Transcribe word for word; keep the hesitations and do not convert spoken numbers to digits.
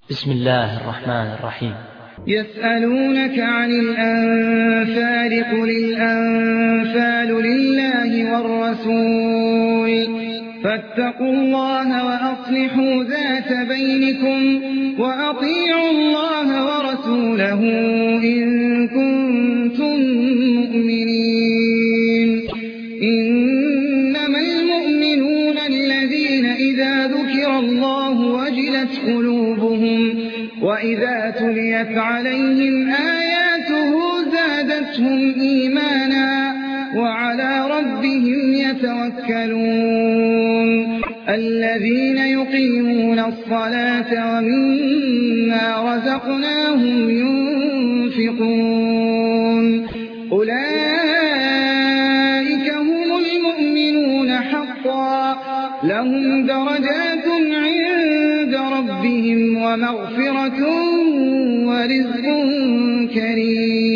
بسم الله الرحمن الرحيم. يسألونك عن الأنفال قل الأنفال لله والرسول فاتقوا الله وأصلحوا ذات بينكم وأطيعوا الله ورسوله إن كنتم مؤمنين. إنما المؤمنون الذين إذا ذكر الله وجلت قلوبهم وإذا تليت عليهم آياته زادتهم إيمانا وعلى ربهم يتوكلون. الذين يقيمون الصلاة ومما رزقناهم ينفقون أولئك هم المؤمنون حقا لهم درجات عند ربهم ومغفرة ورزق كريم.